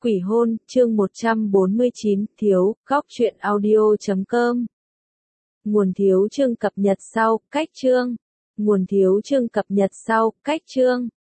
Quỷ hôn, chương 149, thiếu, góc truyện audio.com. Nguồn thiếu chương cập nhật sau, cách chương. Nguồn thiếu chương cập nhật sau, cách chương.